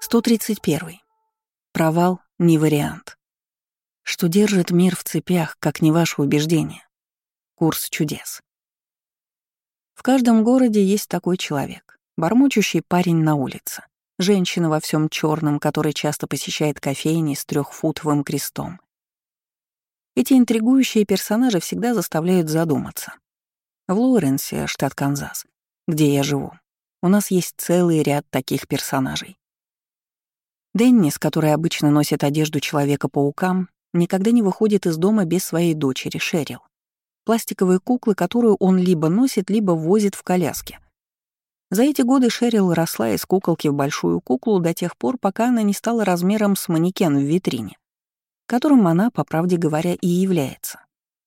131. Провал — не вариант. Что держит мир в цепях, как не ваше убеждение? Курс чудес. В каждом городе есть такой человек. Бормочущий парень на улице. Женщина во всем черном, которая часто посещает кофейни с 3-футовым крестом. Эти интригующие персонажи всегда заставляют задуматься. В Лоуренсе, штат Канзас, где я живу, у нас есть целый ряд таких персонажей. Деннис, который обычно носит одежду Человека-паукам, никогда не выходит из дома без своей дочери, Шерил. Пластиковые куклы, которую он либо носит, либо возит в коляске. За эти годы Шерил росла из куколки в большую куклу до тех пор, пока она не стала размером с манекен в витрине, которым она, по правде говоря, и является.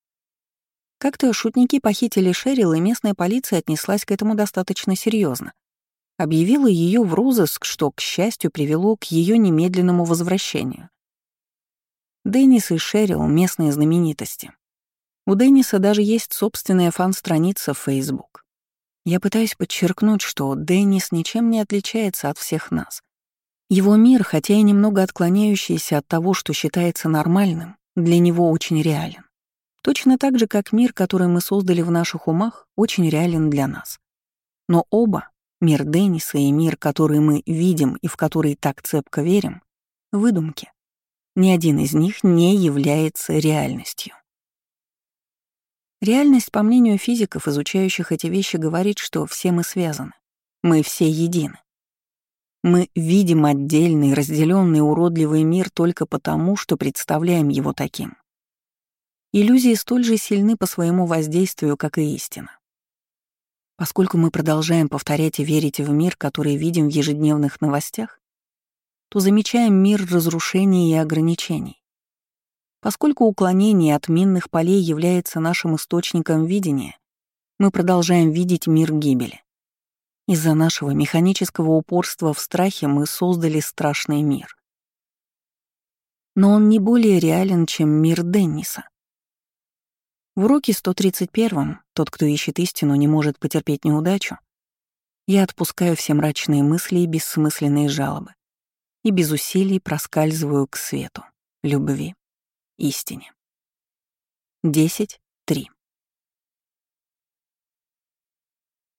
Как-то шутники похитили Шерил, и местная полиция отнеслась к этому достаточно серьезно. Объявила ее в розыск, что, к счастью, привело к ее немедленному возвращению. Деннис и Шерил — местные знаменитости. У Денниса даже есть собственная фан-страница в Facebook. Я пытаюсь подчеркнуть, что Деннис ничем не отличается от всех нас. Его мир, хотя и немного отклоняющийся от того, что считается нормальным, для него очень реален. Точно так же, как мир, который мы создали в наших умах, очень реален для нас. Но оба, мир Денниса и мир, который мы видим и в который так цепко верим, — выдумки. Ни один из них не является реальностью. Реальность, по мнению физиков, изучающих эти вещи, говорит, что все мы связаны. Мы все едины. Мы видим отдельный, разделенный, уродливый мир только потому, что представляем его таким. Иллюзии столь же сильны по своему воздействию, как и истина. Поскольку мы продолжаем повторять и верить в мир, который видим в ежедневных новостях, то замечаем мир разрушений и ограничений. Поскольку уклонение от минных полей является нашим источником видения, мы продолжаем видеть мир гибели. Из-за нашего механического упорства в страхе мы создали страшный мир. Но он не более реален, чем мир Денниса. В уроке 131, тот, кто ищет истину, не может потерпеть неудачу, я отпускаю все мрачные мысли и бессмысленные жалобы и без усилий проскальзываю к свету, любви, истине. 10.3.